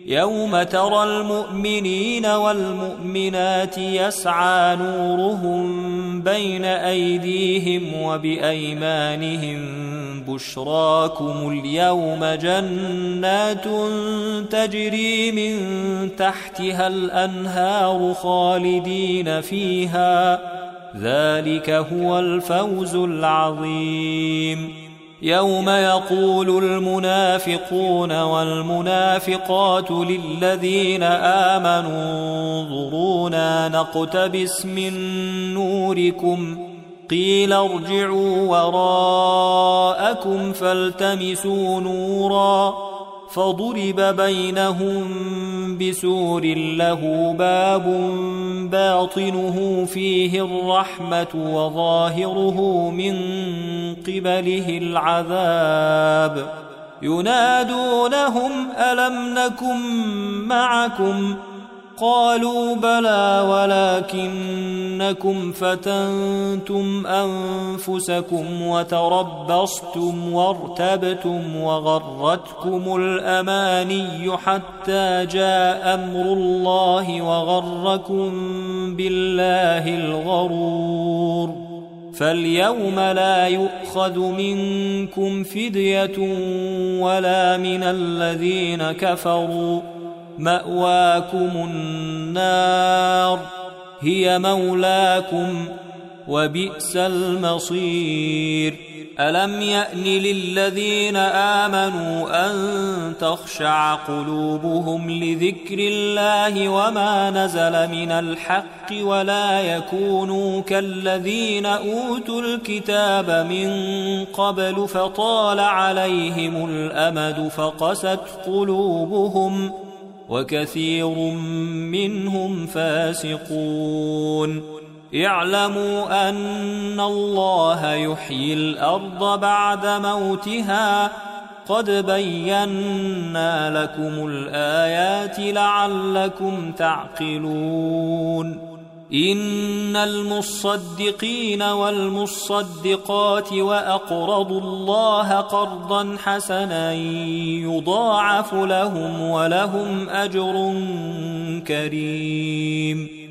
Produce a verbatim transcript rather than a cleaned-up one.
يوم ترى المؤمنين والمؤمنات يسعى نورهم بين أيديهم وبأيمانهم بشراكم اليوم جنات تجري من تحتها الأنهار خالدين فيها ذلك هو الفوز العظيم. يوم يقول المنافقون والمنافقات للذين آمنوا انظرونا نقتبس من نوركم قيل ارجعوا وراءكم فالتمسوا نورا فضرب بينهم بسور له باب باطنه فيه الرحمة وظاهره من قبله العذاب ينادونهم ألم نكن معكم قالوا بلى ولكنكم فتنتم أنفسكم وتربصتم وارتبتم وغرتكم الأماني حتى جاء أمر الله وغركم بالله الغرور فاليوم لا يؤخذ منكم فدية ولا من الذين كفروا مأواكم النار هي مولاكم وبئس المصير. ألم يأن للذين آمنوا أن تخشع قلوبهم لذكر الله وما نزل من الحق ولا يكونوا كالذين أوتوا الكتاب من قبل فطال عليهم الأمد فقست قلوبهم وكثير منهم فاسقون. اعلموا أن الله يحيي الأرض بعد موتها قد بينا لكم الآيات لعلكم تعقلون. إن المصدقين والمصدقات وأقرضوا الله قرضا حسنا يضاعف لهم ولهم أجر كريم.